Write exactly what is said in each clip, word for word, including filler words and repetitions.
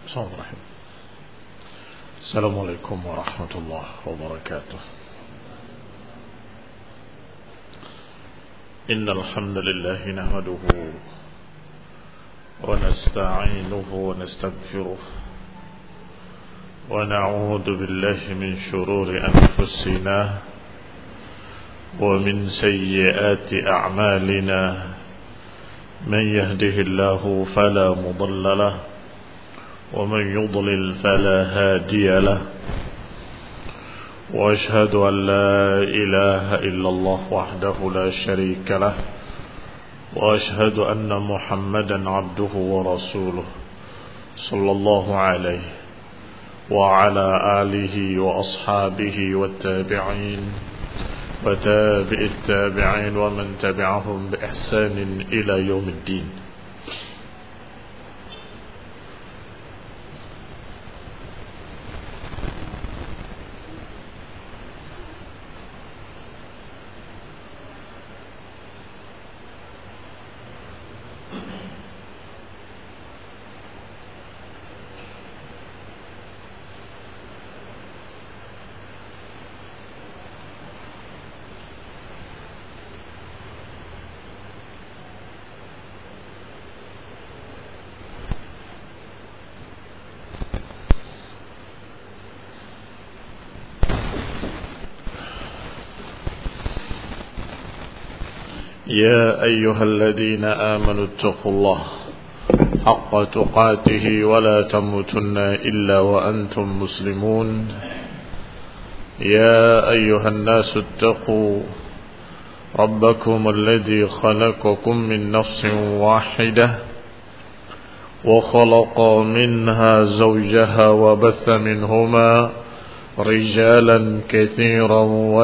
Bismillahirrahmanirrahim. Assalamualaikum warahmatullahi wabarakatuh. Innal hamdalillah nahmaduhu wa nasta'inuhu wa nastaghfiruh wa na'udzu billahi min shururi anfusina wa min sayyiati a'malina. Man yahdihillahu fala mudilla lahu ومن يضلل فلا هادي له وأشهد أن لا إله إلا الله وحده لا شريك له وأشهد أن محمدا عبده ورسوله صلى الله عليه وعلى آله وأصحابه والتابعين وتابع التابعين ومن تبعهم بإحسان إلى يوم الدين. يا أيها الذين آمنوا اتقوا الله حق تقاته ولا تموتن إلا وأنتم مسلمون. يا أيها الناس اتقوا ربكم الذي خلقكم من نفس واحدة وخلق منها زوجها وبث منهما رجالا كثيرا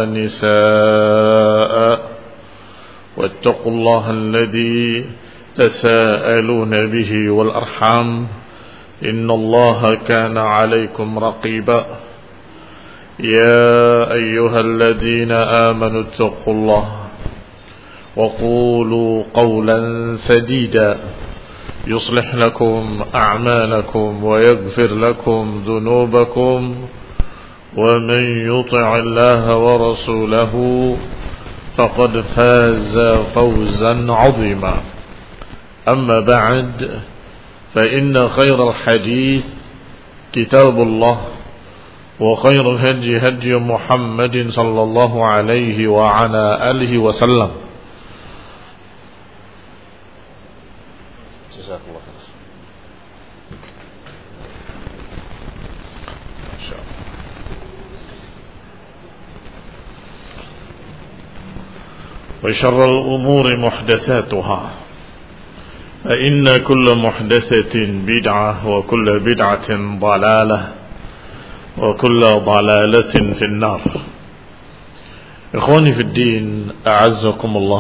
ونساء واتقوا الله الذي تساءلون به والأرحام إن الله كان عليكم رقيبا. يا أيها الذين آمنوا اتقوا الله وقولوا قولا سديدا يصلح لكم أعمالكم ويغفر لكم ذنوبكم ومن يطع الله ورسوله فقد فاز فوزا عظيما. أما بعد فإن خير الحديث كتاب الله وخير الهدي هدي محمد صلى الله عليه وعلى آله وسلم. جزاك الله خير. وشر الأمور محدثاتها فإن كل محدثة بدعة وكل بدعة ضلالة وكل ضلالة في النار. إخواني في الدين أعزكم الله.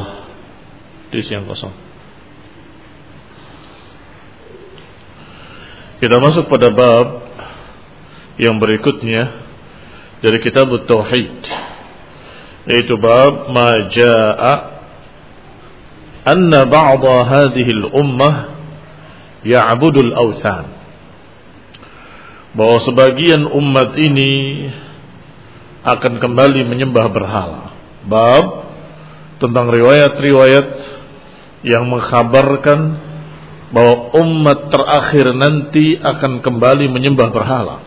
Kita masuk pada bab yang berikutnya dari kitab Tauhid, yaitu bab ma jaa anna ba'dha hadhihi al-ummah ya'budu al-awthan, bahwa sebagian umat ini akan kembali menyembah berhala. Bab tentang riwayat-riwayat yang mengkhabarkan bahwa umat terakhir nanti akan kembali menyembah berhala.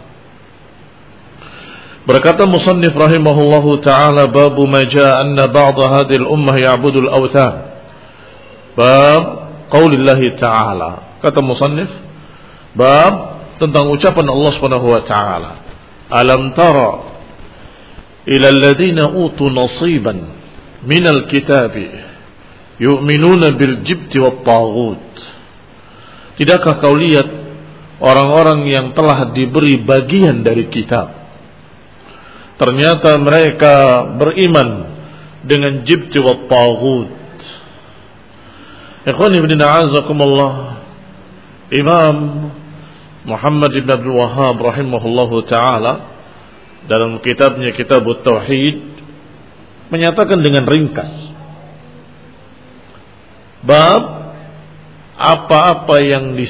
Berkata musannif rahimahullahu ta'ala, babu ma jaa anna ba'dha hadhihi al-ummah ya'budu al-awthan. Bab qaulillahi ta'ala. Kata musannif, bab tentang ucapan Allah Subhanahu wa ta'ala, alam tara ila alladhina utu nasiban minal kitabi yu'minuna bil jibti wat taghut. Tidakkah kau lihat orang-orang yang telah diberi bagian dari kitab, ternyata mereka beriman dengan jibti wa taghut. Ikhwani ibn a'azakumullah, Imam Muhammad ibn Abdul Wahhab rahimahullahu ta'ala dalam kitabnya Kitab Tauhid menyatakan dengan ringkas, bab apa-apa yang disebutkan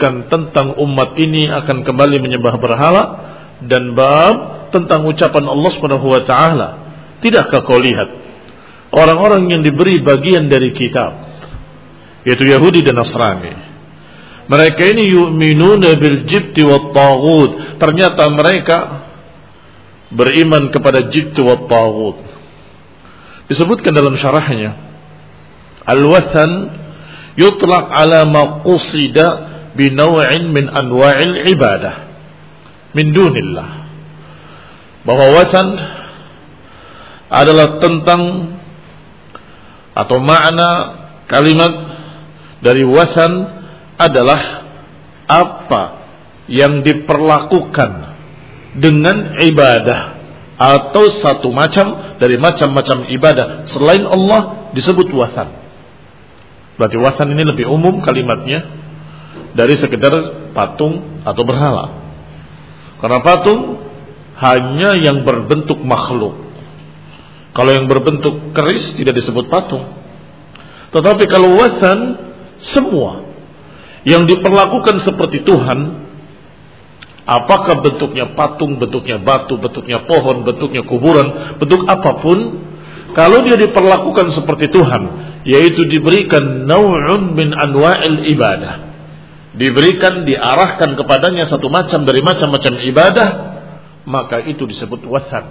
disebutkan tentang umat ini akan kembali menyembah berhala, dan bab tentang ucapan Allah Subhanahu wa taala. Tidakkah kau lihat orang-orang yang diberi bagian dari kitab, yaitu Yahudi dan Nasrani, mereka ini yu'minuna bil jibti wat taghut. Ternyata mereka beriman kepada jibt wat taghut. Disebutkan dalam syarahnya, al-wathan yutlaq ala ma qusida bi naw'in min anwa'il ibadah min dunillah. Bahwa wathan adalah tentang atau makna kalimat dari wathan adalah apa yang diperlakukan dengan ibadah atau satu macam dari macam-macam ibadah selain Allah disebut wathan. Berarti wathan ini lebih umum kalimatnya dari sekedar patung atau berhala. Karena patung hanya yang berbentuk makhluk. Kalau yang berbentuk keris tidak disebut patung. Tetapi kalau wathan, semua yang diperlakukan seperti Tuhan, apakah bentuknya patung, bentuknya batu, bentuknya pohon, bentuknya kuburan, bentuk apapun, kalau dia diperlakukan seperti Tuhan, yaitu diberikan naw'un min anwa'il ibadah, diberikan, diarahkan kepadanya satu macam dari macam-macam ibadah, maka itu disebut wathan.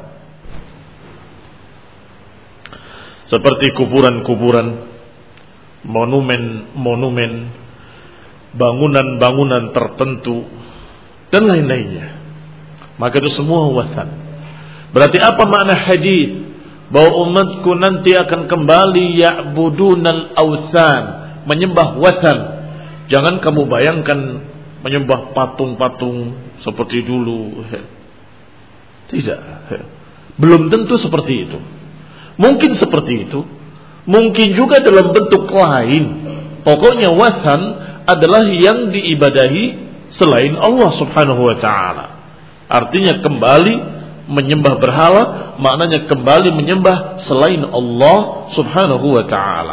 Seperti kuburan-kuburan, monumen-monumen, bangunan-bangunan tertentu, dan lain-lainnya. Maka itu semua wathan. Berarti apa makna hadis bahwa umatku nanti akan kembali ya'budunal awthan, menyembah wathan. Jangan kamu bayangkan menyembah patung-patung seperti dulu. Tidak. Belum tentu seperti itu. Mungkin seperti itu, mungkin juga dalam bentuk lain. Pokoknya wathan adalah yang diibadahi selain Allah Subhanahu wa taala. Artinya kembali menyembah berhala, maknanya kembali menyembah selain Allah Subhanahu wa taala.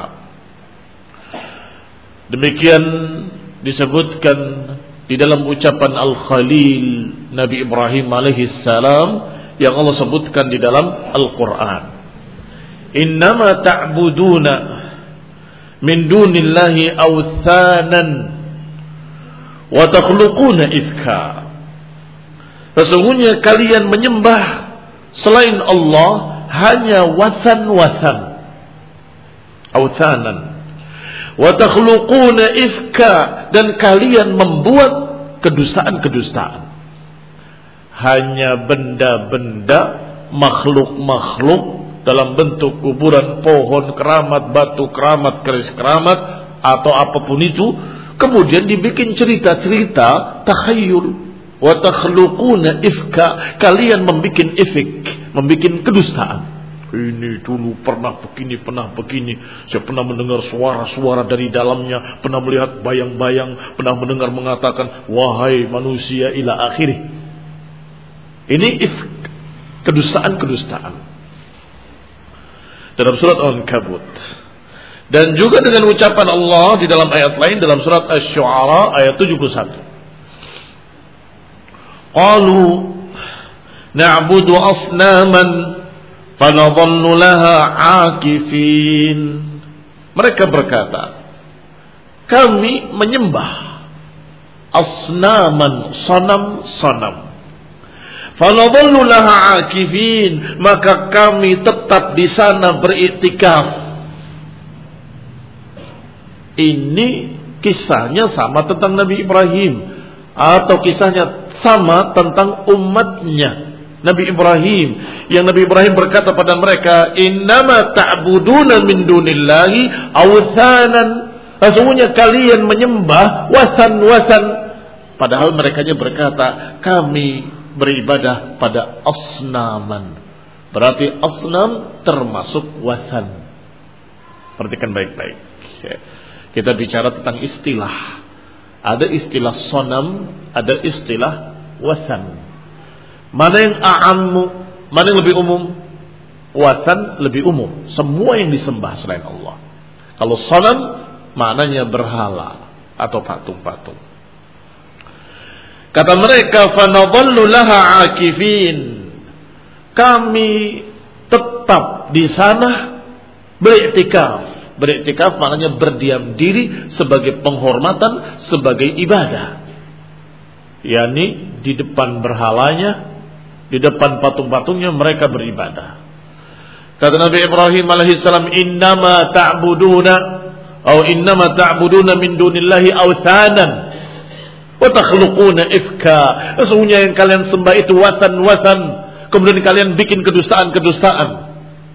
Demikian disebutkan di dalam ucapan Al-Khalil Nabi Ibrahim alaihi salam yang Allah sebutkan di dalam Al-Qur'an. Innama ta'buduna min dunillahi awthanan wa takhluquna ifka. Sesungguhnya kalian menyembah selain Allah hanya wathan-wathan, awthanan, wa takhluquna ifka, dan kalian membuat kedustaan-kedustaan. Hanya benda-benda, makhluk-makhluk dalam bentuk kuburan, pohon, keramat, batu, keramat, keris keramat, atau apapun itu, kemudian dibikin cerita-cerita takhayul. Wa takhluquna ifka, kalian membikin ifik, membikin kedustaan. Ini dulu pernah begini, pernah begini, saya pernah mendengar suara-suara dari dalamnya, pernah melihat bayang-bayang, pernah mendengar mengatakan wahai manusia ila akhirih. Ini ifk, kedustaan-kedustaan dalam surat Al-Ankabut. Dan juga dengan ucapan Allah di dalam ayat lain dalam surat Asy-Syu'ara ayat tujuh puluh satu. Qalu na'budu asnaman fanadhallu laha 'akifin. Mereka berkata, kami menyembah asnaman, sanam-sanam. Fanadhallu laha 'akifin, maka kami tetap di sana beriktikaf. Ini kisahnya sama tentang Nabi Ibrahim, atau kisahnya sama tentang umatnya Nabi Ibrahim, yang Nabi Ibrahim berkata pada mereka, innama ta'buduna min dunillahi awthanan, sesungguhnya kalian menyembah wasan-wasan. Padahal merekanya berkata, kami beribadah pada asnaman. Berarti asnam termasuk wasan. Perhatikan baik-baik. Kita bicara tentang istilah. Ada istilah sonam, ada istilah wasan. Mana yang a'ammu, mana yang lebih umum? Wasan lebih umum, semua yang disembah selain Allah. Kalau sonam maknanya berhala atau patung-patung. Kata mereka, fanadhallu laha akifin. Kami tetap di sana beriktikaf. Beriktikaf maknanya berdiam diri sebagai penghormatan, sebagai ibadah. yakni di depan berhalanya, di depan patung-patungnya mereka beribadah. Kata Nabi Ibrahim alaihissalam, innama ta'buduna atau innama ta'buduna min dunillahi awthanan wa takhluquna ifka. Sesungguhnya yang kalian sembah itu watan-watan, kemudian kalian bikin kedustaan-kedustaan.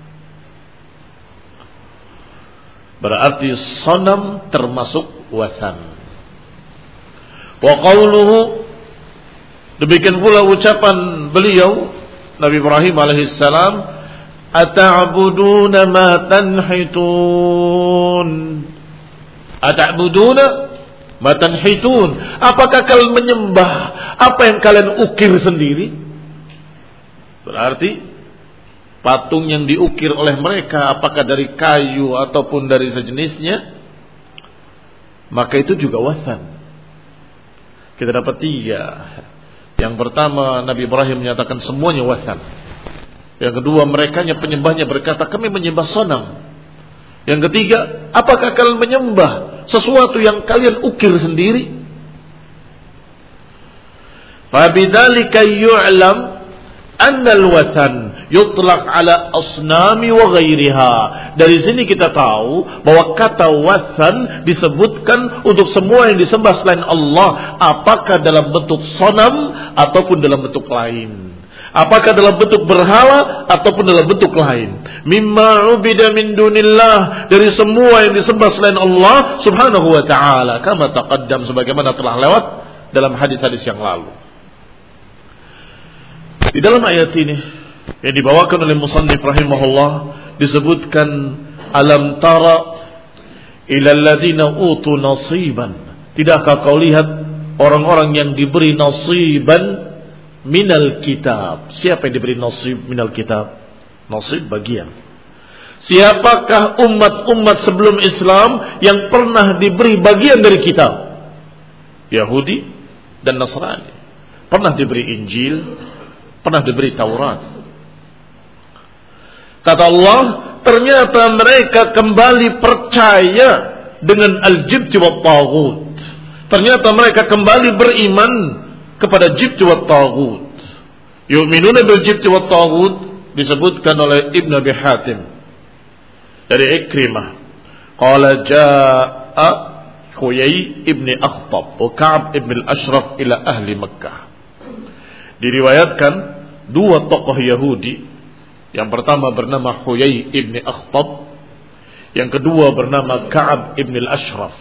Berarti sonam termasuk watan. Wa qawluhu, demikian pula ucapan beliau Nabi Ibrahim alaihissalam, ata'buduna ma tanhitun. Ata'buduna ma tanhitun. Apakah kalian menyembah apa yang kalian ukir sendiri? Berarti patung yang diukir oleh mereka, apakah dari kayu ataupun dari sejenisnya, maka itu juga wasan. Kita dapat tiga. Yang pertama, Nabi Ibrahim menyatakan semuanya wasan. Yang kedua, mereka penyembahnya berkata kami menyembah sonam. Yang ketiga, apakah kalian menyembah sesuatu yang kalian ukir sendiri? Fabidzalika yu'lam annal wathan yutlaq ala asnami wa ghairiha. Dari sini kita tahu bahwa kata wathan disebutkan untuk semua yang disembah selain Allah, apakah dalam bentuk sonam ataupun dalam bentuk lain, apakah dalam bentuk berhala ataupun dalam bentuk lain. Mimma ubida min dunillah, dari semua yang disembah selain Allah subhanahu wa ta'ala, kama taqaddam, sebagaimana telah lewat dalam hadis-hadis yang lalu. Di dalam ayat ini yang dibawakan oleh musannif rahimahullah disebutkan, alam tara ilal ladzina utu nasiban. Tidakkah kau lihat orang-orang yang diberi nasiban minal kitab? Siapa yang diberi nasib minal kitab? Nasib bagian. Siapakah umat-umat sebelum Islam yang pernah diberi bagian dari kitab? Yahudi dan Nasrani. Pernah diberi Injil, pernah diberi Taurat. Kata Allah, ternyata mereka kembali percaya dengan al-jibti wa taghut. Ternyata mereka kembali beriman kepada jibti wa taghut. Yu'minuna bil jibti wa taghut disebutkan oleh Ibn Abi Hatim dari Ikrimah. Qala jaa'a Huyai ibn Akhtab wa Ka'ab ibn al-Ashraf ila ahli Makkah. Diriwayatkan dua tokoh Yahudi, yang pertama bernama Huyai ibn Akhtab, yang kedua bernama Ka'ab ibn al-Ashraf.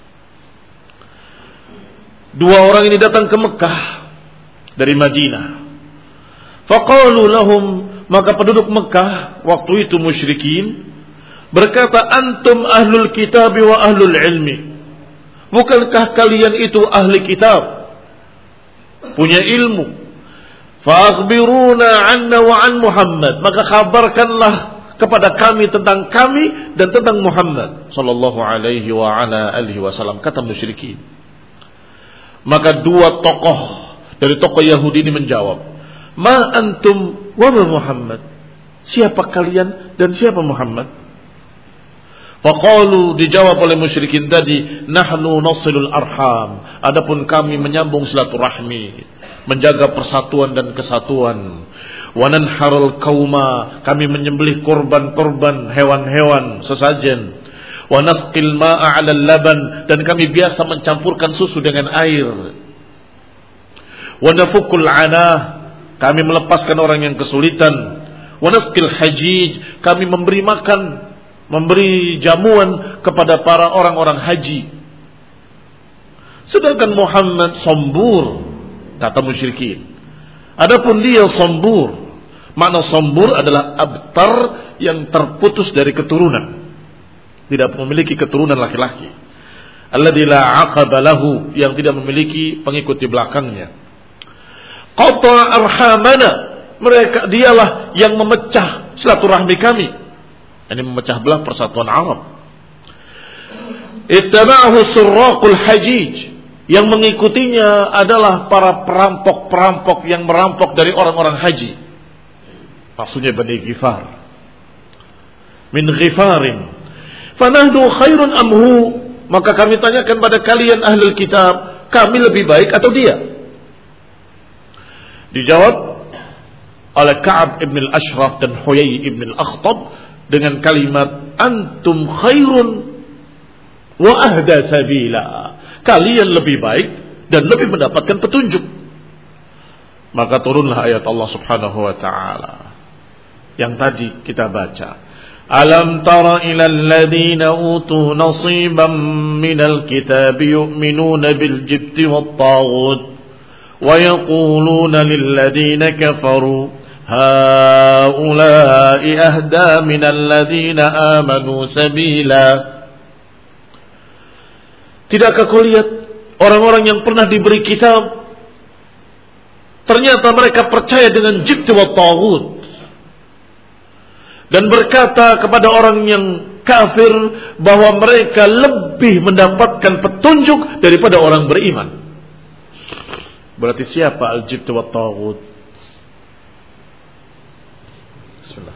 Dua orang ini datang ke Mekah dari Madinah. Faqalu lahum, maka penduduk Mekah waktu itu musyrikin berkata, antum ahlul kitab wa ahlul ilmi. Bukankah kalian itu ahli kitab, punya ilmu? Fa'akhbiruna anna wa an Muhammad, maka kabarkanlah kepada kami tentang kami dan tentang Muhammad sallallahu alaihi wa ala alihi wasallam, kata musyrikin. Maka dua tokoh dari tokoh Yahudi ini menjawab, ma antum wa ma Muhammad. Siapa kalian dan siapa Muhammad? Faqalu, dijawab oleh musyrikin tadi, nahnu nasilul arham. Adapun kami menyambung silaturahmi, menjaga persatuan dan kesatuan. Wa nanharul qauma, kami menyembelih korban-korban hewan-hewan sesajen. Wa nasqil ma'a 'alal laban, dan kami biasa mencampurkan susu dengan air. Wa nafukul 'anah, kami melepaskan orang yang kesulitan. Wa nasqil hajij, kami memberi makan, memberi jamuan kepada para orang-orang haji. Sedangkan Muhammad sombur, kata musyrikin. Adapun dia sombur, makna sombur adalah abtar, yang terputus dari keturunan, tidak memiliki keturunan laki-laki. Alladzi la aqaba lahu, yang tidak memiliki pengikut di belakangnya. Qata arhamana, mereka dialah yang memecah silaturahmi kami. Ini memecah belah persatuan Arab. Ittaba'ahu surraqul hajij, Yang mengikutinya adalah para perampok-perampok yang merampok dari orang-orang haji. Maksudnya Bani Ghifar. Min Ghifarin. Fanahnu khairun amhu. Maka kami tanyakan pada kalian ahlul kitab, kami lebih baik atau dia? Dijawab oleh Ka'ab ibn al-Ashraf dan Huyai ibn al-Akhtab dengan kalimat antum khairun wa ahda sabila. Kalian lebih baik dan lebih mendapatkan petunjuk. Maka turunlah ayat Allah Subhanahu wa taala yang tadi kita baca. Alam tara ila alladhina utu nasiban minal kitab yu'minuna bil jibti wat taghut wa yaquluna lil ladina kafaru haula'i ahda minal ladina amanu sabila. Tidakkah kau lihat orang-orang yang pernah diberi kitab, ternyata mereka percaya dengan jibt wa taghut dan berkata kepada orang yang kafir bahwa mereka lebih mendapatkan petunjuk daripada orang beriman. Berarti siapa al-jibt wa taghut? Bismillah.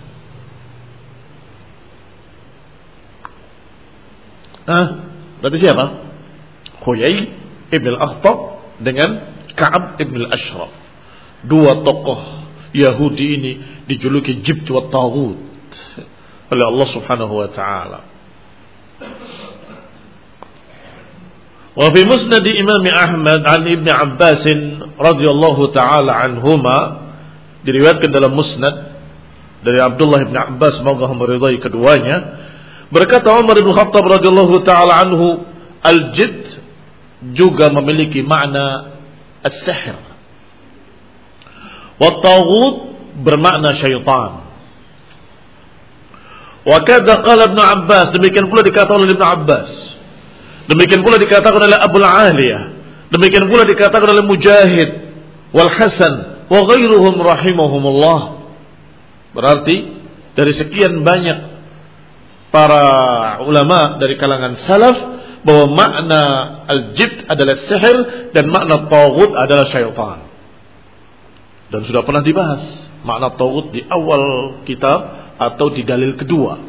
Ah, berarti siapa? Huyai ibn al-Akhtab dengan Ka'ab ibn al-Ashraf. Dua tokoh Yahudi ini dijuluki jibt wa taghut oleh Allah Subhanahu wa taala. Wa fi musnad Imam Ahmad an Ibn Abbas radhiyallahu taala anhuma, diriwayatkan dalam musnad dari Abdullah bin Abbas, semoga Allah meridai keduanya, berkata Umar bin Khattab radhiyallahu taala anhu, al-jibt juga memiliki makna as-sihr. Wa taghut bermakna syaitan. Wa kadza qala Ibnu Abbas, demikian pula dikatakan oleh Ibnu Abbas. Demikian pula dikatakan oleh Abu Aliyah. Demikian pula dikatakan oleh Mujahid wal Hasan wa ghairuhum rahimahumullah. Berarti dari sekian banyak para ulama dari kalangan salaf bahwa makna al-jibt adalah sihir dan makna taghut adalah syaitan. Dan sudah pernah dibahas makna taghut di awal kitab atau di dalil kedua,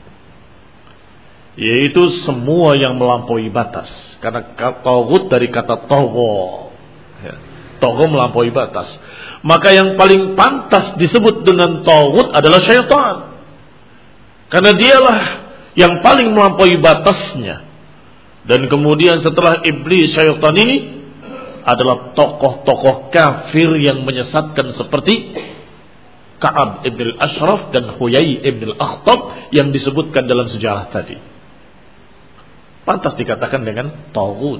yaitu semua yang melampaui batas. Karena taghut dari kata tagha, ya, tagha melampaui batas. Maka yang paling pantas disebut dengan taghut adalah syaitan, karena dialah yang paling melampaui batasnya. Dan kemudian setelah iblis, syaitan ini adalah tokoh-tokoh kafir yang menyesatkan seperti Ka'ab ibn al-Ashraf dan Huyai ibn al-Akhtab yang disebutkan dalam sejarah tadi. Pantas dikatakan dengan taghut.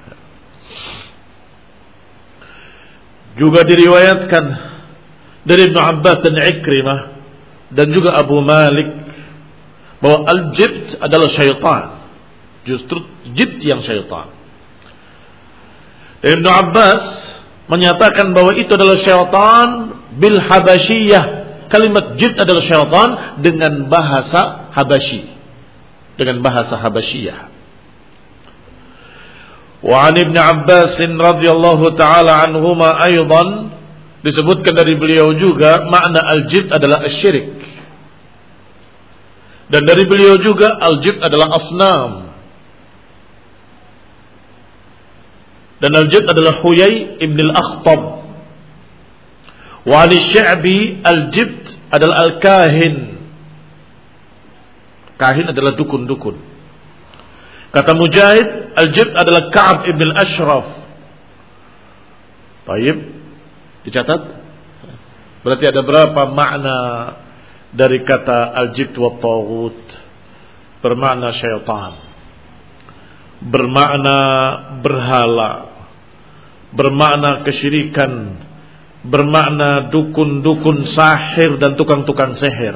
Juga diriwayatkan dari Ibnu Abbas dan Ikrimah dan juga Abu Malik bahwa al-jibt adalah syaitan. Justru jibt yang syaitan. Ibnu Abbas menyatakan bahwa itu adalah syaitan bil habasyiyah. Kalimat jibt adalah syaitan dengan bahasa Habasyi, dengan bahasa Habasyiyah. Wa an Ibn Abbas radhiyallahu taala anhuma aidan, disebutkan dari beliau juga makna al-jibt adalah asyirik. Dan dari beliau juga al-jibt adalah asnam. Dan al-jibt adalah Huyai ibn al-Akhtab. Wa al-Sya'bi al-jibt adalah al-kahin. Kahin adalah dukun-dukun. Kata Mujahid, al-jibt adalah Ka'ab ibn al-Ashraf. Baik, dicatat. Berarti ada berapa makna dari kata al-jibt wa taghut? Bermakna syaitan, bermakna berhala, bermakna kesyirikan, bermakna dukun-dukun sahir dan tukang-tukang sihir.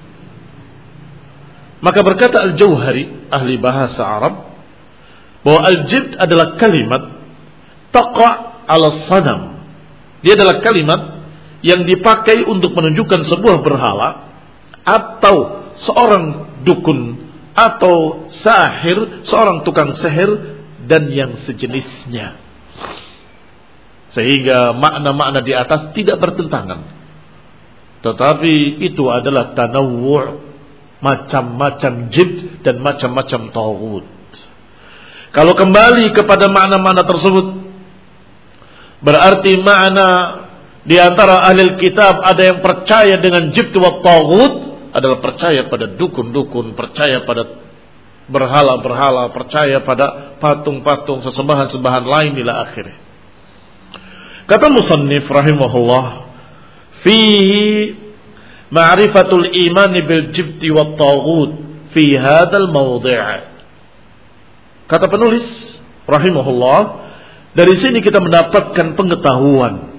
Maka berkata Al-Jauhari, ahli bahasa Arab, bahwa al-jibt adalah kalimat taqa' ala sanam. Dia adalah kalimat yang dipakai untuk menunjukkan sebuah berhala atau seorang dukun atau sahir, seorang tukang sihir dan yang sejenisnya. Sehingga makna-makna di atas tidak bertentangan. Tetapi itu adalah tanawwu', macam-macam jibt dan macam-macam taghut. Kalau kembali kepada makna-makna tersebut, berarti makna di antara ahli kitab ada yang percaya dengan jibt wa taghut, adalah percaya pada dukun-dukun, percaya pada berhala-berhala, percaya pada patung-patung, sesembahan-sembahan lain ila akhirnya. Kata musannif rahimahullah, fihi ma'rifatul iman bil jibti wat taghut fi hadzal mawdi'. Kata penulis rahimahullah, dari sini kita mendapatkan pengetahuan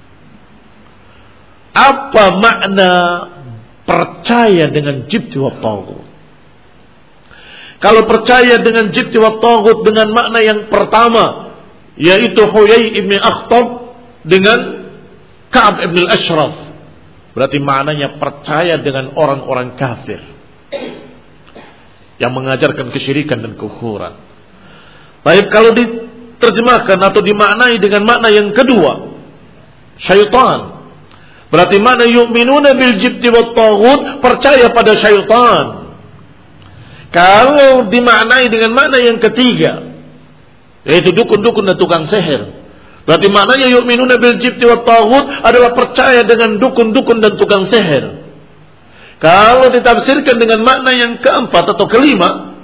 apa makna percaya dengan jibti wat taghut. Kalau percaya dengan jibti wat taghut dengan makna yang pertama, yaitu Huyai ibn Akhtab dengan Ka'ab ibn al-Ashraf, berarti maknanya percaya dengan orang-orang kafir yang mengajarkan kesyirikan dan kekufuran. Baik, kalau diterjemahkan atau dimaknai dengan makna yang kedua, syaitan, berarti makna yu'minuna bil jibti wat taghut, percaya pada syaitan. Kalau dimaknai dengan makna yang ketiga, yaitu dukun-dukun dan tukang sihir, berarti maknanya yu'minuna bil jibti wat taghut adalah percaya dengan dukun-dukun dan tukang sihir. Kalau ditafsirkan dengan makna yang keempat atau kelima,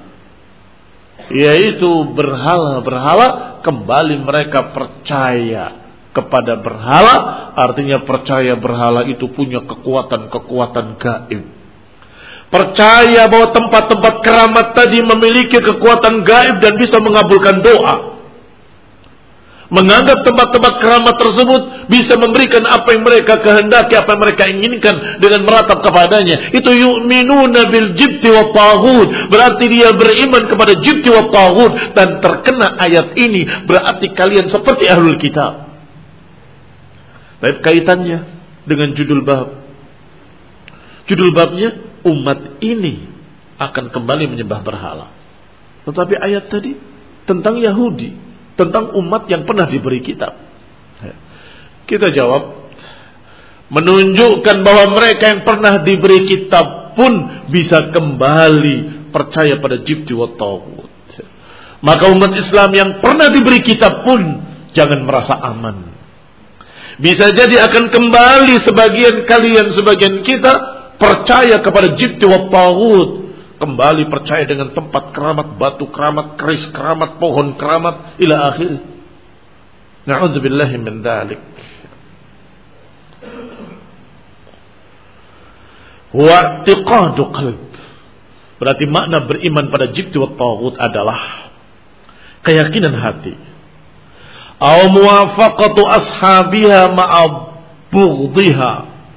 yaitu berhala-berhala, kembali mereka percaya kepada berhala, artinya percaya berhala itu punya kekuatan-kekuatan gaib. Percaya bahwa tempat-tempat keramat tadi memiliki kekuatan gaib dan bisa mengabulkan doa. Menganggap tempat-tempat keramat tersebut bisa memberikan apa yang mereka kehendaki, apa yang mereka inginkan dengan meratap kepadanya. Itu yu'minuna bil jibti wa taghut. Berarti dia beriman kepada jibti wa taghut. Dan terkena ayat ini, berarti kalian seperti ahlul kitab. Baik, kaitannya dengan judul bab. Judul babnya, umat ini akan kembali menyembah berhala. Tetapi ayat tadi tentang Yahudi, tentang umat yang pernah diberi kitab. Kita jawab, menunjukkan bahwa mereka yang pernah diberi kitab pun bisa kembali percaya pada jibti wa taghut. Maka umat Islam yang pernah diberi kitab pun jangan merasa aman. Bisa jadi akan kembali sebagian kalian, sebagian kita percaya kepada jibti wa taghut, kembali percaya dengan tempat keramat, batu keramat, keris keramat, pohon keramat, ila akhir. Na'udzubillahi min dzalik. Wa i'tiqadu qalb. Berarti makna beriman pada jibti wa taghut adalah keyakinan hati. Aw muwafaqatu ashabiha ma'a bughdhiha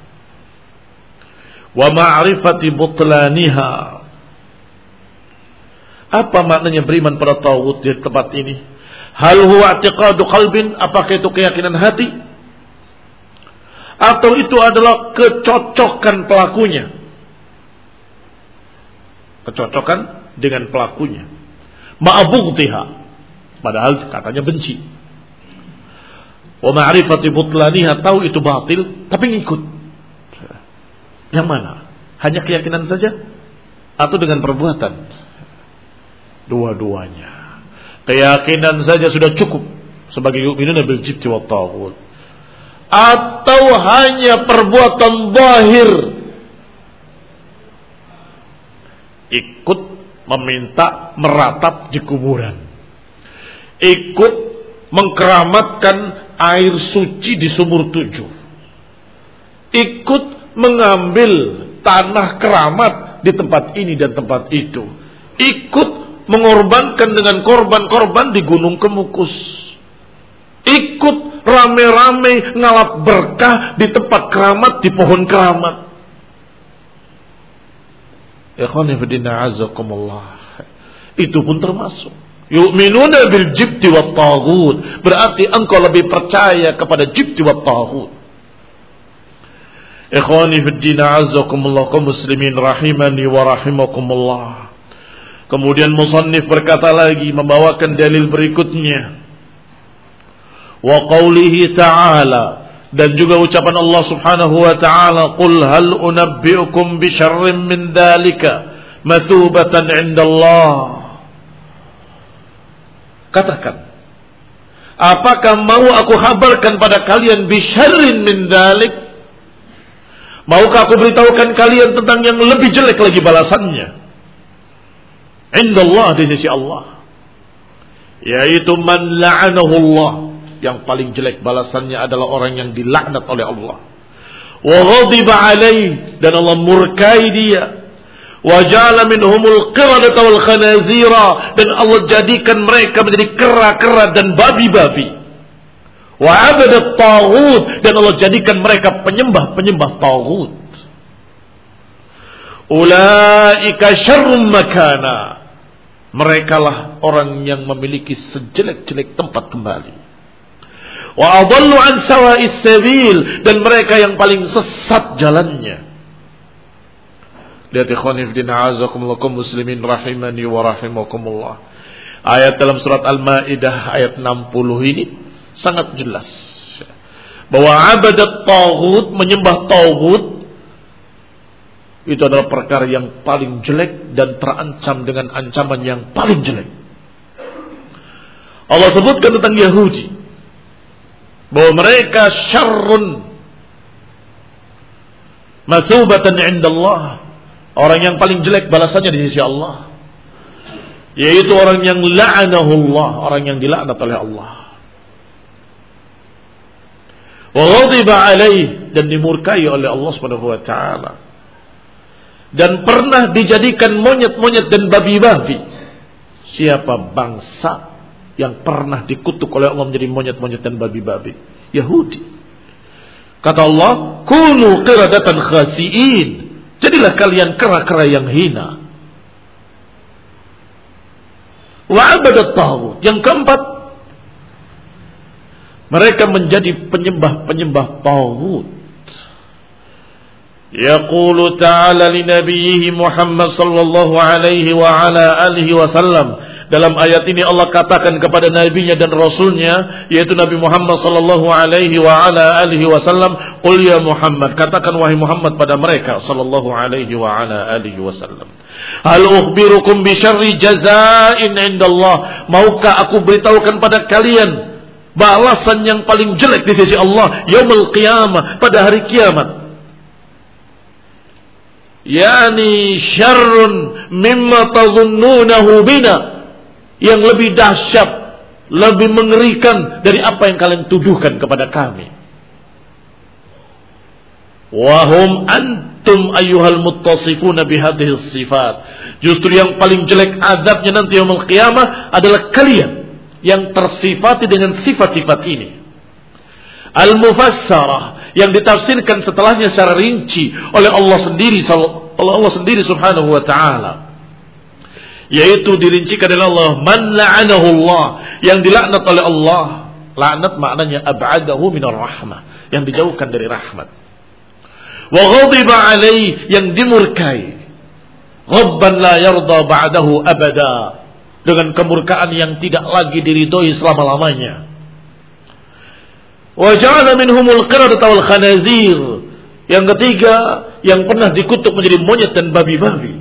wa ma'rifati butlaniha. Apa maknanya beriman pada taghut di tempat ini? Hal huwa i'tiqadu qalbin, apakah itu keyakinan hati? Atau itu adalah kecocokan pelakunya? Kecocokan dengan pelakunya. Ma'abughdhiha, padahal katanya benci. Wa ma'rifati butlaniha, tahu itu batil tapi ngikut. Yang mana? Hanya keyakinan saja atau dengan perbuatan? Dua-duanya. Keyakinan saja sudah cukup sebagai yu'minuna bil jibti wat taghut, atau hanya perbuatan zahir, ikut meminta meratap di kuburan, ikut mengkeramatkan air suci di sumur tujuh, ikut mengambil tanah keramat di tempat ini dan tempat itu, ikut mengorbankan dengan korban-korban di Gunung Kemukus, ikut rame-rame ngalap berkah di tempat keramat, di pohon keramat. Ikhwani fillah azakumullah, itu pun termasuk yu'minuna bil jibti wat taghut, berarti engkau lebih percaya kepada jibti wat taghut. Ikhwani fillah azakumullah, kaum muslimin rahimani wa rahimakumullah. Kemudian musannif berkata lagi, membawakan dalil berikutnya. wa qawlihi ta'ala, dan juga ucapan Allah Subhanahu wa ta'ala, qul hal unabbi'ukum bi syarrin min dzalika mathubatan 'indallah. Katakan, apakah mau aku kabarkan pada kalian bi syarrin min dzalik? Maukah aku beritahukan kalian tentang yang lebih jelek lagi balasannya? Indallah, di sisi Allah, yaitu man la'anahu Allah. Yang paling jelek balasannya adalah orang yang dilaknat oleh Allah. Wa ghadiba alaih, dan Allah murkai dia. Wa ja'ala minhumul qiradata wal khanazira, dan Allah jadikan mereka menjadi kera-kera dan babi-babi. Wa abadat taghut, dan Allah jadikan mereka penyembah-penyembah taghut. Ulaika syarrum makana, merekalah orang yang memiliki sejelek-jelek tempat kembali. Wa adallu an sawa'is sabil, dan mereka yang paling sesat jalannya. Lihat ikhwan fillah azakumullah muslimin rahimani wa rahimakumullah. Ayat dalam surat Al-Maidah ayat enam puluh ini sangat jelas bahwa abadat taghut, menyembah taghut, itu adalah perkara yang paling jelek dan terancam dengan ancaman yang paling jelek. Allah sebutkan tentang Yahudi bahwa mereka syarrun masubatan 'indallah, orang yang paling jelek balasannya di sisi Allah, yaitu orang yang la'anahullah, orang yang dilaknat oleh Allah. Wa ghadiba alaih, dan dimurkai oleh Allah Subhanahu wa taala. Dan pernah dijadikan monyet-monyet dan babi-babi. Siapa bangsa yang pernah dikutuk oleh Allah menjadi monyet-monyet dan babi-babi? Yahudi. Kata Allah, kunu qiradatan khasi'in, jadilah kalian kera-kera yang hina. Wa abadat taghut, yang keempat, mereka menjadi penyembah-penyembah taghut. Yaqulu ta'ala li nabiyhi Muhammad sallallahu alaihi wa ala alihi wasallam. Dalam ayat ini Allah katakan kepada nabinya dan rasulnya, yaitu Nabi Muhammad sallallahu alaihi wa ala alihi wasallam, qul ya Muhammad, katakan wahai Muhammad pada mereka sallallahu alaihi wa ala alihi wasallam, hal ukhbirukum bi syarri jazaa'in 'indallah, maukah aku beritahukan pada kalian balasan yang paling jelek di sisi Allah yaumul qiyamah, pada hari kiamat. Yani syarrun mimma tadhunnunahu bina, yang lebih dahsyat, lebih mengerikan dari apa yang kalian tuduhkan kepada kami. Wahum antum ayyuhal muttasifuna bihadhihi sifat, justru yang paling jelek azabnya nanti yaumul qiyamah adalah kalian yang tersifati dengan sifat-sifat ini. Al-mufassarah, yang ditafsirkan setelahnya secara rinci oleh Allah sendiri, oleh Allah sendiri subhanahu wa ta'ala, yaitu dirincikan oleh Allah, man la'anahu Allah, yang dilaknat oleh Allah. Laknat maknanya ab'adahu minar rahmah, yang dijauhkan dari rahmat. Wa ghadiba alaih, yang dimurkai. Ghadban la yarda ba'dahu abada, dengan kemurkaan yang tidak lagi diridhoi selama-lamanya. Wa ja'ala minhumul qiradata wal khanazir, yang ketiga, yang pernah dikutuk menjadi monyet dan babi-babi.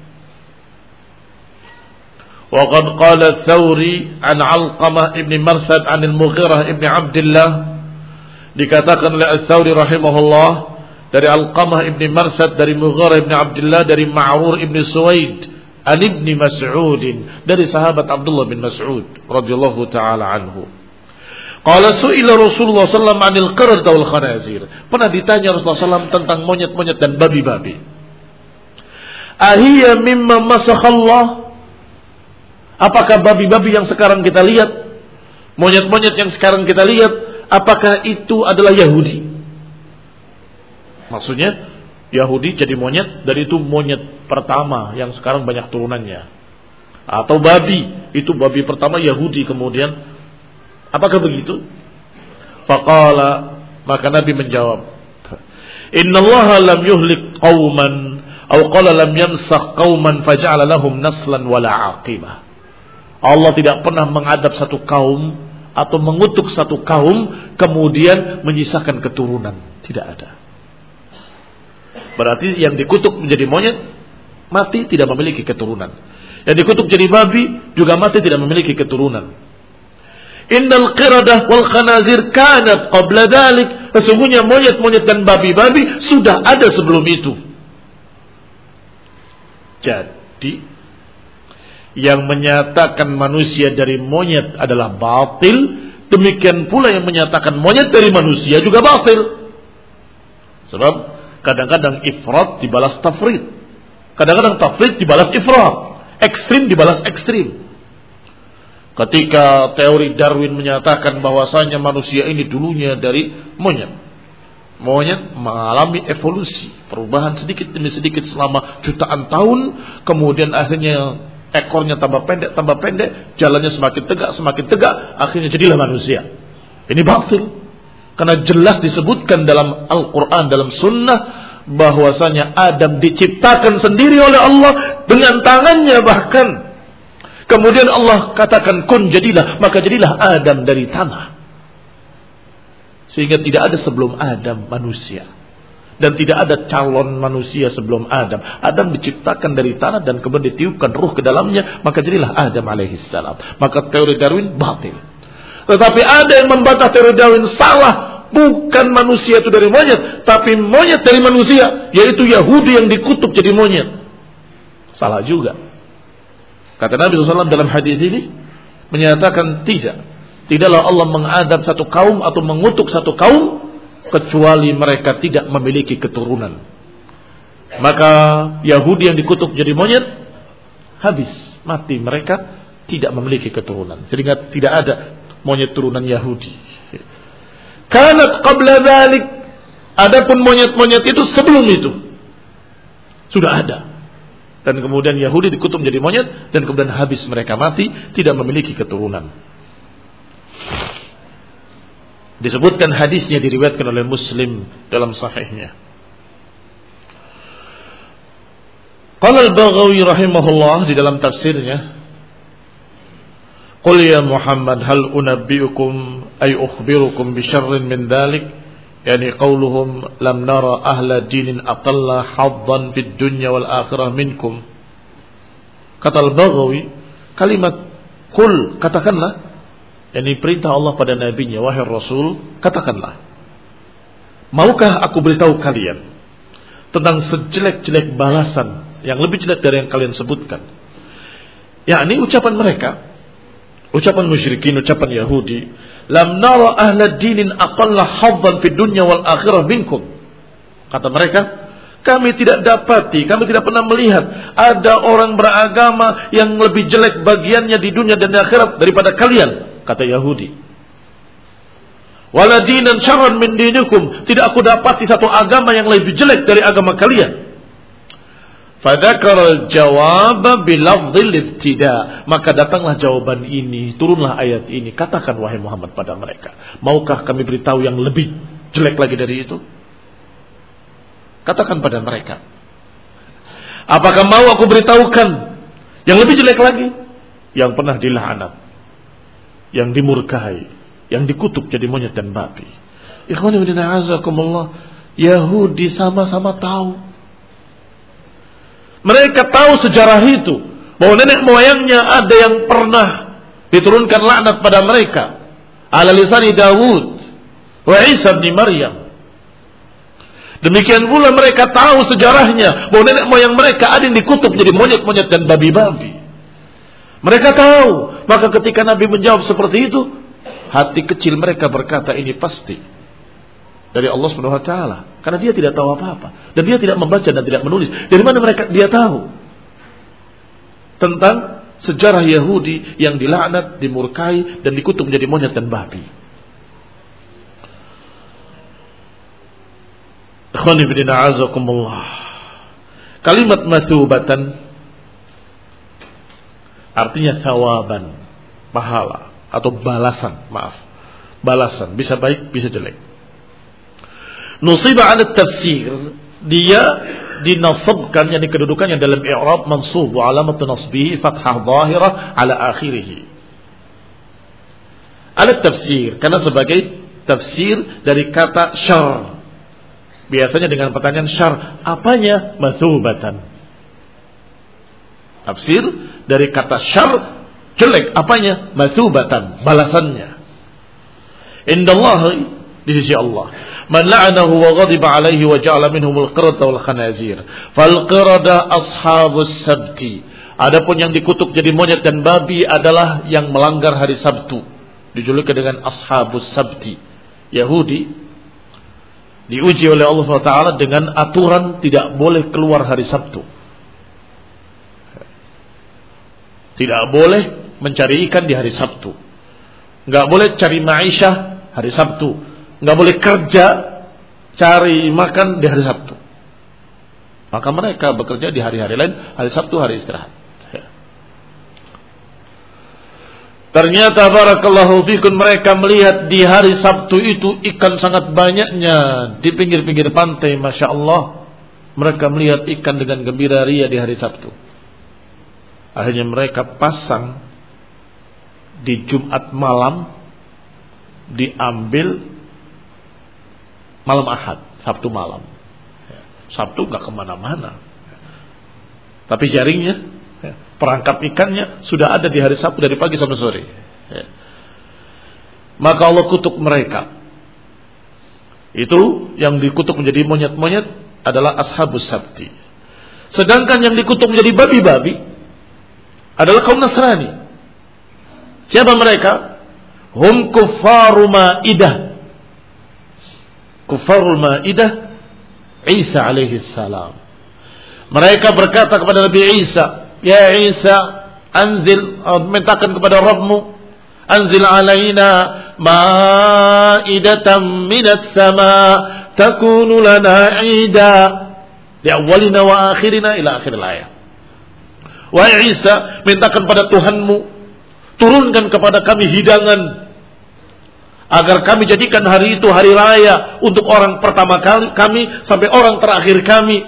Wa qad qala Thawri an Alqamah ibn Marsad an al-Mughirah ibn Abdullah, dikatakan oleh Thawri rahimahullah dari Alqamah ibn Marsad, dari Mughirah ibn Abdullah, dari Ma'rur ibn Suwaid an ibn Mas'ud, dari sahabat Abdullah bin Mas'ud radhiyallahu taala anhu. Qala su'ila Rasulullah sallallahu alaihi wasallam 'anil qiradati wal khanazir. Pernah ditanya Rasulullah sallallahu alaihi wasallam tentang monyet-monyet dan babi-babi. Ahiya mimma masakhallah? Apakah babi-babi yang sekarang kita lihat, monyet-monyet yang sekarang kita lihat, apakah itu adalah Yahudi? Maksudnya Yahudi jadi monyet, dari itu monyet pertama yang sekarang banyak turunannya. Atau babi, itu babi pertama Yahudi kemudian. Apakah begitu? Faqala, maka Nabi menjawab, innallaha lam yuhlik qauman, atau qala lam yamsakh qauman faja'ala lahum naslan wala aqibah. Allah tidak pernah mengadab satu kaum atau mengutuk satu kaum kemudian menyisakan keturunan. Tidak ada. Berarti yang dikutuk menjadi monyet mati tidak memiliki keturunan. Yang dikutuk jadi babi juga mati tidak memiliki keturunan. Innal qiradah wal khanazir kanat qabla dhalik. Sesungguhnya monyet-monyet dan babi-babi sudah ada sebelum itu. Jadi yang menyatakan manusia dari monyet adalah batil, demikian pula yang menyatakan monyet dari manusia juga batil. Sebab kadang-kadang ifrat dibalas tafrid, kadang-kadang tafrid dibalas ifrat, ekstrim dibalas ekstrim. Ketika teori Darwin menyatakan bahwasanya manusia ini dulunya dari monyet, monyet mengalami evolusi, perubahan sedikit demi sedikit selama jutaan tahun, kemudian akhirnya ekornya tambah pendek, tambah pendek, jalannya semakin tegak, semakin tegak, akhirnya jadilah manusia. Ini batil. Karena jelas disebutkan dalam Al-Quran, dalam Sunnah, bahwasanya Adam diciptakan sendiri oleh Allah dengan tangannya bahkan. Kemudian Allah katakan kun jadilah, maka jadilah Adam dari tanah. Sehingga tidak ada sebelum Adam manusia. Dan tidak ada calon manusia sebelum Adam. Adam diciptakan dari tanah dan kemudian ditiupkan ruh ke dalamnya, maka jadilah Adam alaihissalam. Maka teori Darwin batil. Tetapi ada yang membantah teori Darwin salah. Bukan manusia itu dari monyet, tapi monyet dari manusia, yaitu Yahudi yang dikutuk jadi monyet. Salah juga. Kata Nabi shallallahu alaihi wasallam dalam hadis ini menyatakan tidak. Tidaklah Allah mengadab satu kaum atau mengutuk satu kaum kecuali mereka tidak memiliki keturunan. Maka Yahudi yang dikutuk jadi monyet habis, mati mereka, tidak memiliki keturunan. Sehingga tidak ada monyet turunan Yahudi. Kanat qabla dzalik. Adapun monyet-monyet itu sebelum itu sudah ada. Dan kemudian Yahudi dikutuk menjadi monyet dan kemudian habis mereka mati, tidak memiliki keturunan. Disebutkan hadisnya diriwayatkan oleh Muslim dalam sahihnya. Qala al-Baghawi rahimahullah di dalam tafsirnya, qul ya Muhammad hal unabbiukum ay ukhbirukum bi syarrin min dhalik, yani qauluhum lam nara ahla dinin aqalla haddan fid dunya wal akhirah minkum. Kata al-Baghawi, kalimat qul, katakanlah, yani perintah Allah pada nabinya, wahai Rasul, katakanlah, maukah aku beritahu kalian tentang sejelek-jelek balasan yang lebih jelek dari yang kalian sebutkan? Yakni ucapan mereka, ucapan musyrikin, ucapan Yahudi, lam nara ahla dinin aqalla haddan fid dunya wal akhirah minkum. Kata mereka, kami tidak dapati, kami tidak pernah melihat ada orang beragama yang lebih jelek bagiannya di dunia dan di akhirat daripada kalian, kata Yahudi. Wala dinan syarran min dinikum, tidak aku dapati satu agama yang lebih jelek dari agama kalian. Fadzakara al-jawab bilafdhil ibtida, maka datanglah jawaban ini, turunlah ayat ini. Katakan wahai Muhammad pada mereka, maukah kami beritahu yang lebih jelek lagi dari itu? Katakan pada mereka, apakah mau aku beritahukan yang lebih jelek lagi? Yang pernah dilaknat, yang dimurkai, yang dikutuk jadi monyet dan babi. Ikhwani wa a'azakumullah, Yahudi sama-sama tahu. Mereka tahu sejarah itu, bahwa nenek moyangnya ada yang pernah diturunkan laknat pada mereka, ala lisani Dawud wa Isa bin Maryam. Demikian pula mereka tahu sejarahnya, bahwa nenek moyang mereka ada yang dikutuk jadi monyet-monyet dan babi-babi. Mereka tahu, maka ketika Nabi menjawab seperti itu, hati kecil mereka berkata, ini pasti dari Allah Subhanahu wa taala, karena dia tidak tahu apa-apa dan dia tidak membaca dan tidak menulis. Dari mana mereka dia tahu tentang sejarah Yahudi yang dilaknat, dimurkai dan dikutuk menjadi monyet dan babi? Ikhwani fillah a'azakumullah. Kalimat mathubatan artinya thawaban, pahala atau balasan, maaf. Balasan bisa baik, bisa jelek. Nusiba 'ala tafsir, dia dinasabkan, yakni kedudukannya dalam i'rab mansub wa alamat nasbihi fathah dhahirah ala akhirih. Alat tafsir, karena sebagai tafsir dari kata syarr. Biasanya dengan pertanyaan syarr, apanya? Mathubatan. Tafsir dari kata syarr, jelek, apanya? Mathubatan, balasannya. Indallahi, di sisi Allah. Man la'anahu wa ghadiba alaihi wa ja'ala minhumul qirata wal khanazir. Fal qirada ashabus sabti. Adapun yang dikutuk jadi monyet dan babi adalah yang melanggar hari Sabtu. Dijuluki dengan ashabus sabti. Yahudi diuji oleh Allah subhanahu wa taala dengan aturan tidak boleh keluar hari Sabtu. Tidak boleh mencari ikan di hari Sabtu. Enggak boleh cari ma'isyah hari Sabtu. Enggak boleh kerja cari makan di hari Sabtu. Maka mereka bekerja di hari-hari lain, hari Sabtu hari istirahat. Ternyata barakallahu fikum mereka melihat di hari Sabtu itu ikan sangat banyaknya di pinggir-pinggir pantai, Masya Allah. Mereka melihat ikan dengan gembira ria di hari Sabtu. Akhirnya mereka pasang di Jumat malam, diambil malam Ahad, Sabtu malam. Sabtu gak kemana-mana, tapi jaringnya, perangkap ikannya sudah ada di hari Sabtu dari pagi sampai sore. Maka Allah kutuk mereka. Itu yang dikutuk menjadi monyet-monyet adalah ashabus sabti. Sedangkan yang dikutuk menjadi babi-babi adalah kaum Nasrani. Siapa mereka? Hum kuffaru Ma'idah. Kuffarul Ma'idah Isa alaihi salam. Mereka berkata kepada Nabi Isa, "Ya Isa, anzil, mintakan kepada Rabbmu, anzil alaina ma'idatan minas sama takunu lana 'ida li awwalina wa akhirina ila akhir ayat." Wahai Isa, mintakan pada Tuhanmu, turunkan kepada kami hidangan agar kami jadikan hari itu hari raya untuk orang pertama kali kami sampai orang terakhir kami,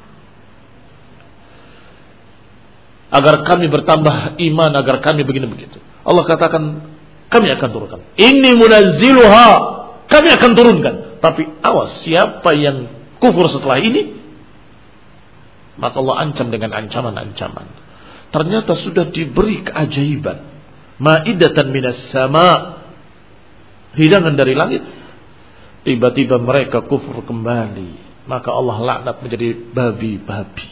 agar kami bertambah iman, agar kami begini begitu. Allah katakan, kami akan turunkan. Inni munazziluha, kami akan turunkan. Tapi awas, siapa yang kufur setelah ini, maka Allah ancam dengan ancaman-ancaman. Ternyata sudah diberi keajaiban. Ma'idatan minas sama, hidangan dari langit. Tiba-tiba mereka kufur kembali, maka Allah laknat menjadi babi-babi.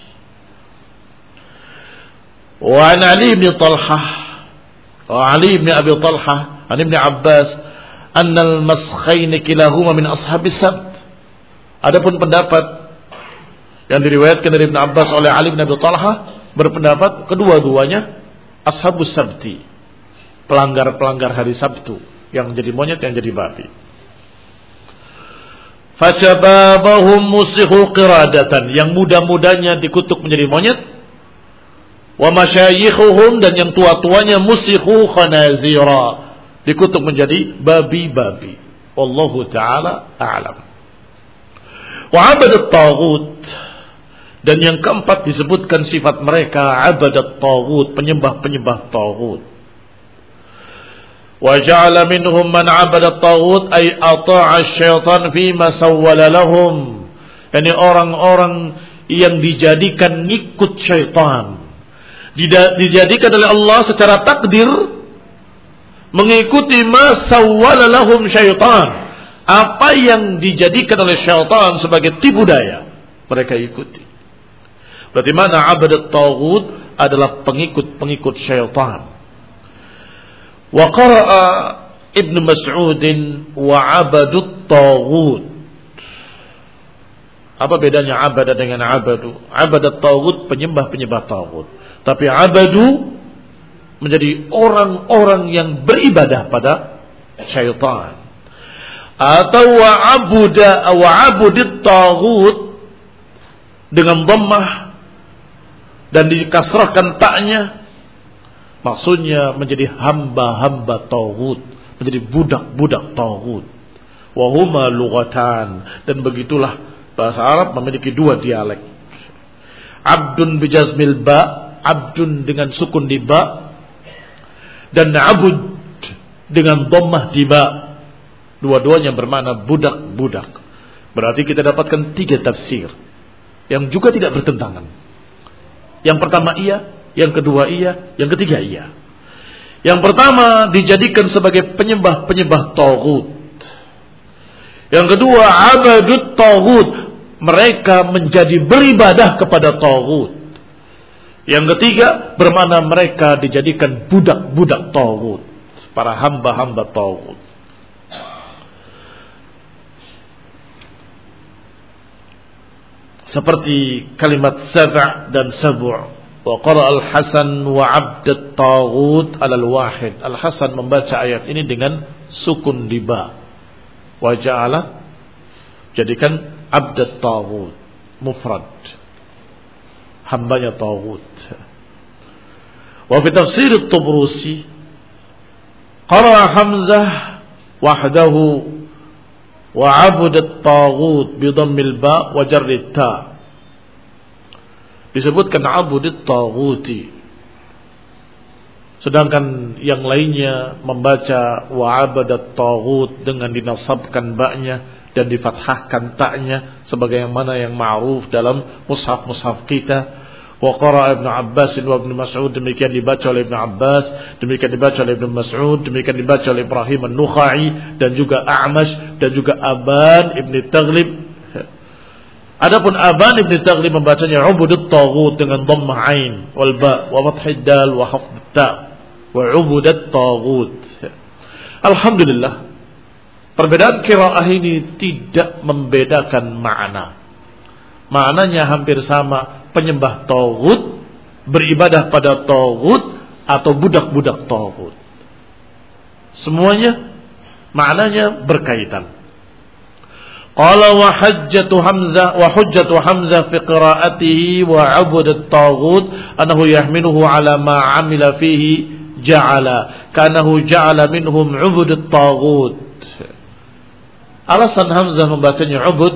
Wa an Ali bin Talhah, wa Ali bin Abi Talhah, an Ibn Abbas, annal maskhain kilahuma min ashabis sabt. Adapun pendapat yang diriwayatkan dari Ibn Abbas oleh Ali bin Abi Talhah, berpendapat kedua-duanya ashabus sabti, pelanggar-pelanggar hari Sabtu, yang jadi monyet, yang jadi babi. Fashababahum musikhu qiradatan, yang muda-mudanya dikutuk menjadi monyet. Wa masyayikhuhum, dan yang tua-tuanya musikhu khanazira, dikutuk menjadi babi-babi. Wallahu ta'ala a'lam. Wa abadat taghut, dan yang keempat disebutkan sifat mereka abadat taghut, penyembah-penyembah taghut. وَجَعَلَ مِنْهُمْ مَنْ عَبَدَ الطَّاغُوتَ أَيْ أَطَاعَ الشَّيْطَانَ فِيمَا سَوَّلَ لَهُمْ. Yani orang-orang yang dijadikan ngikut syaitan, dijadikan oleh Allah secara takdir mengikuti ma sawwala lahum syaitan, apa yang dijadikan oleh syaitan sebagai tipu daya, mereka ikuti. Berarti mana abadat taghut adalah pengikut-pengikut syaitan. Wa qara'a Ibnu Mas'ud wa abadut taghut. Apa bedanya abada dengan abadu? Abadat taghut, penyembah-penyembah taghut. Tapi abadu menjadi orang-orang yang beribadah pada syaitan. Atau wa abuda wa abudit taghut dengan dhammah dan dikasrahkan taknya, maksudnya menjadi hamba-hamba taghut, menjadi budak-budak taghut. Wa huma lughatan, dan begitulah bahasa Arab memiliki dua dialek. Abdun bijazmil ba, abdun dengan sukun di ba, dan abud dengan dhammah di ba. Dua-duanya bermakna budak-budak. Berarti kita dapatkan tiga tafsir yang juga tidak bertentangan. Yang pertama iya, yang kedua iya, yang ketiga iya. Yang pertama dijadikan sebagai penyembah-penyembah taghut. Yang kedua abadut taghut, mereka menjadi beribadah kepada taghut. Yang ketiga bermakna mereka dijadikan budak-budak taghut, para hamba-hamba taghut. Seperti kalimat sab' dan sabu'. Wa qara al-Hasan wa 'abd at-taghut 'ala al-wahid. Al-Hasan membaca ayat ini dengan sukun di ba. Wa ja'ala, jadikan 'abd at-taghut mufrad, hambanya taghut. Wa fi tafsir at-Tabrusi qara Hamzah wahdahu wa 'abd at-taghut bi dhammil ba wa jarri ta. Disebutkan 'abd at-taghuti, sedangkan yang lainnya membaca wa 'abd at-taghut dengan dinasabkan ba-nya dan difathahkan ta-nya sebagaimana yang ma'ruf dalam mushaf-mushaf kita. Wa qara Ibnu Abbas wa Ibnu Mas'ud, demikian dibaca oleh Ibnu Abbas, demikian dibaca oleh Ibnu Mas'ud, demikian dibaca oleh Ibrahim An-Nukhai dan juga A'mash dan juga Aban Ibnu Taghlib. Adapun Aban Ibnu Taghlib membacanya ubudut taghut dengan dhammah ain wal ba wa fathid dal wa khafd ta wa ubudat taghut. Alhamdulillah, perbedaan qiraah ini tidak membedakan makna. Maknanya hampir sama, penyembah taghut, beribadah pada taghut atau budak-budak taghut. Semuanya maknanya berkaitan. Qala wa hajjatu Hamzah wa hujjatu Hamzah fi qira'atihi wa 'abud at-taghut annahu yahmiluhu 'ala ma 'amila fihi ja'ala kanahu ja'ala minhum 'ubud at-taghut. Alasan Hamzah membacanya 'ubud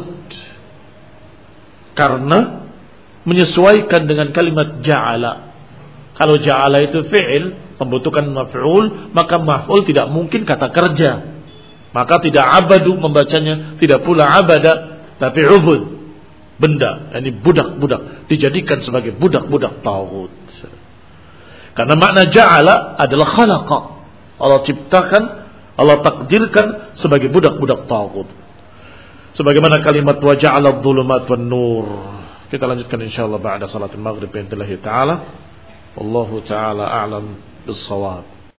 karena menyesuaikan dengan kalimat ja'ala. Kalau ja'ala itu fi'il membutuhkan maf'ul, maka maf'ul tidak mungkin kata kerja. Maka tidak abadu membacanya, tidak pula abada, tapi ubud, benda, yani budak-budak, dijadikan sebagai budak-budak taghut. Karena makna ja'ala adalah khalaqa, Allah ciptakan, Allah takdirkan sebagai budak-budak taghut. Sebagaimana kalimat wa ja'ala adh-dhulumat wan nur. Kita lanjutkan insyaallah ba'da salatul maghrib bi'idznillah taala. Wallahu taala a'lam bis-shawab.